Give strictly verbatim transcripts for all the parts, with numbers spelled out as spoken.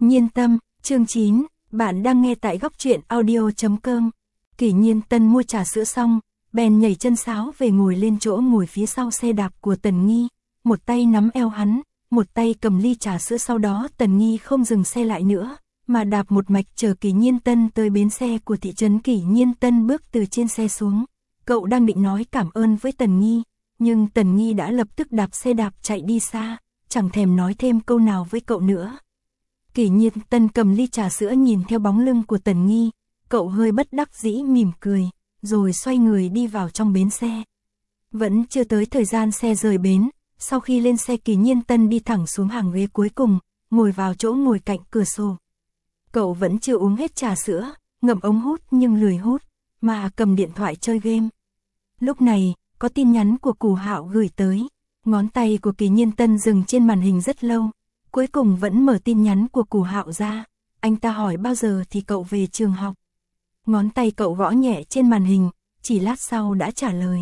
Nhiên tâm, chương chín, bạn đang nghe tại góc truyện audio chấm com. Kỷ Nhiên Tân mua trà sữa xong, bèn nhảy chân sáo về ngồi lên chỗ ngồi phía sau xe đạp của Tần Nghi, một tay nắm eo hắn, một tay cầm ly trà sữa. Sau đó Tần Nghi không dừng xe lại nữa, mà đạp một mạch chờ Kỷ Nhiên Tân tới bến xe của thị trấn. Kỷ Nhiên Tân bước từ trên xe xuống, cậu đang định nói cảm ơn với Tần Nghi, nhưng Tần Nghi đã lập tức đạp xe đạp chạy đi xa, chẳng thèm nói thêm câu nào với cậu nữa. Kỷ Nhiên Tân cầm ly trà sữa nhìn theo bóng lưng của Tần Nghi, cậu hơi bất đắc dĩ mỉm cười, rồi xoay người đi vào trong bến xe. Vẫn chưa tới thời gian xe rời bến, sau khi lên xe Kỷ Nhiên Tân đi thẳng xuống hàng ghế cuối cùng, ngồi vào chỗ ngồi cạnh cửa sổ. Cậu vẫn chưa uống hết trà sữa, ngậm ống hút nhưng lười hút, mà cầm điện thoại chơi game. Lúc này, có tin nhắn của Cù Hạo gửi tới, ngón tay của Kỷ Nhiên Tân dừng trên màn hình rất lâu, cuối cùng vẫn mở tin nhắn của Cù Hạo ra. Anh ta hỏi bao giờ thì cậu về trường học. Ngón tay cậu gõ nhẹ trên màn hình, chỉ lát sau đã trả lời.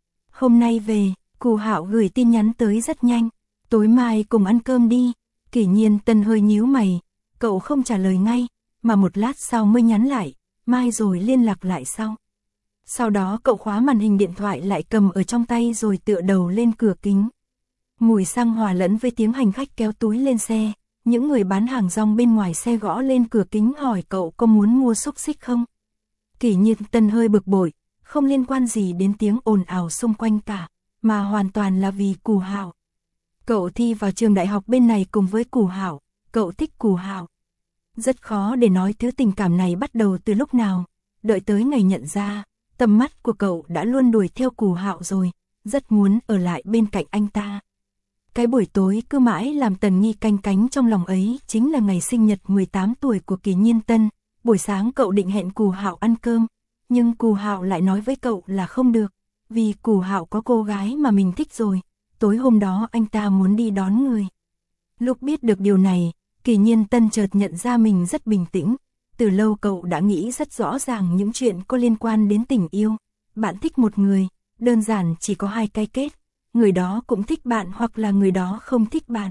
Hôm nay về. Cù Hạo gửi tin nhắn tới rất nhanh. Tối mai cùng ăn cơm đi. Kỷ Nhiên Tân hơi nhíu mày, cậu không trả lời ngay, mà một lát sau mới nhắn lại, mai rồi liên lạc lại sau. Sau đó cậu khóa màn hình điện thoại lại cầm ở trong tay rồi tựa đầu lên cửa kính. Mùi xăng hòa lẫn với tiếng hành khách kéo túi lên xe, những người bán hàng rong bên ngoài xe gõ lên cửa kính hỏi cậu có muốn mua xúc xích không. Kỷ Nhiên Tân hơi bực bội, không liên quan gì đến tiếng ồn ào xung quanh cả, mà hoàn toàn là vì Cù Hạo. Cậu thi vào trường đại học bên này cùng với Cù Hạo, cậu thích Cù Hạo. Rất khó để nói thứ tình cảm này bắt đầu từ lúc nào, đợi tới ngày nhận ra, tầm mắt của cậu đã luôn đuổi theo Cù Hạo rồi, rất muốn ở lại bên cạnh anh ta. Cái buổi tối cứ mãi làm Tần Nghi canh cánh trong lòng ấy chính là ngày sinh nhật mười tám tuổi của Kỷ Nhiên Tân. Buổi sáng cậu định hẹn Cù Hạo ăn cơm, nhưng Cù Hạo lại nói với cậu là không được, vì Cù Hạo có cô gái mà mình thích rồi. Tối hôm đó anh ta muốn đi đón người. Lúc biết được điều này, Kỷ Nhiên Tân chợt nhận ra mình rất bình tĩnh. Từ lâu cậu đã nghĩ rất rõ ràng những chuyện có liên quan đến tình yêu. Bạn thích một người, đơn giản chỉ có hai cái kết. Người đó cũng thích bạn hoặc là người đó không thích bạn.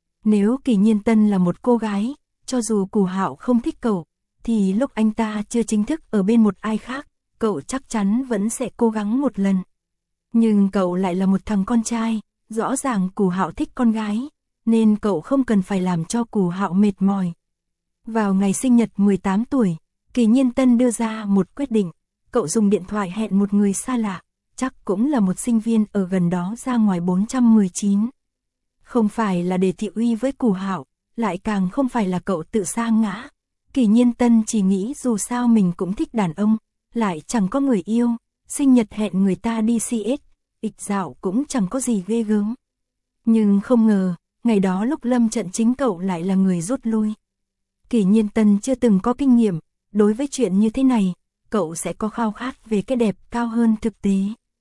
Nếu Kỷ Nhiên Tân là một cô gái, cho dù Cù Hạo không thích cậu, thì lúc anh ta chưa chính thức ở bên một ai khác, cậu chắc chắn vẫn sẽ cố gắng một lần. Nhưng cậu lại là một thằng con trai, rõ ràng Cù Hạo thích con gái, nên cậu không cần phải làm cho Cù Hạo mệt mỏi. Vào ngày sinh nhật mười tám tuổi, Kỷ Nhiên Tân đưa ra một quyết định, cậu dùng điện thoại hẹn một người xa lạ, chắc cũng là một sinh viên ở gần đó ra ngoài bốn trăm mười chín. Không phải là để thị uy với Cù Hạo, lại càng không phải là cậu tự sa ngã. Kỷ Nhiên Tân chỉ nghĩ dù sao mình cũng thích đàn ông, lại chẳng có người yêu, sinh nhật hẹn người ta đi xê ét, ịch dạo cũng chẳng có gì ghê gớm. Nhưng không ngờ, ngày đó lúc lâm trận chính cậu lại là người rút lui. Kỷ Nhiên Tân chưa từng có kinh nghiệm, đối với chuyện như thế này, cậu sẽ có khao khát về cái đẹp cao hơn thực tế.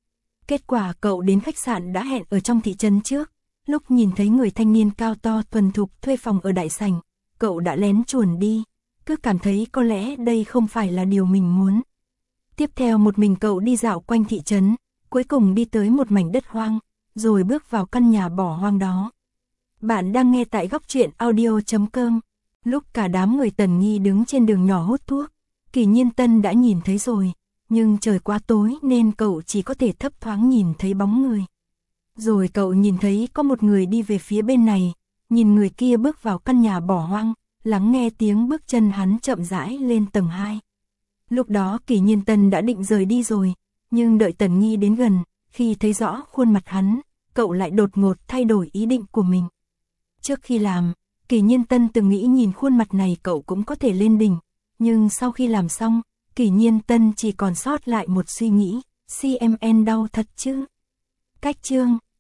Kết quả cậu đến khách sạn đã hẹn ở trong thị trấn trước, lúc nhìn thấy người thanh niên cao to thuần thục thuê phòng ở đại sảnh, cậu đã lén chuồn đi, cứ cảm thấy có lẽ đây không phải là điều mình muốn. Tiếp theo một mình cậu đi dạo quanh thị trấn, cuối cùng đi tới một mảnh đất hoang, rồi bước vào căn nhà bỏ hoang đó. Bạn đang nghe tại góc truyện audio chấm com. Lúc cả đám người Tần Nghi đứng trên đường nhỏ hút thuốc, Kỷ Nhiên Tân đã nhìn thấy rồi, nhưng trời quá tối nên cậu chỉ có thể thấp thoáng nhìn thấy bóng người. Rồi cậu nhìn thấy có một người đi về phía bên này, nhìn người kia bước vào căn nhà bỏ hoang, lắng nghe tiếng bước chân hắn chậm rãi lên tầng hai. Lúc đó Kỷ Nhiên Tân đã định rời đi rồi, nhưng đợi Tần Nghi đến gần, khi thấy rõ khuôn mặt hắn, cậu lại đột ngột thay đổi ý định của mình. Trước khi làm, Kỷ Nhiên Tân từng nghĩ nhìn khuôn mặt này cậu cũng có thể lên đỉnh, nhưng sau khi làm xong, Kỷ Nhiên Tân chỉ còn sót lại một suy nghĩ, xê em en đau thật chứ. Cách chương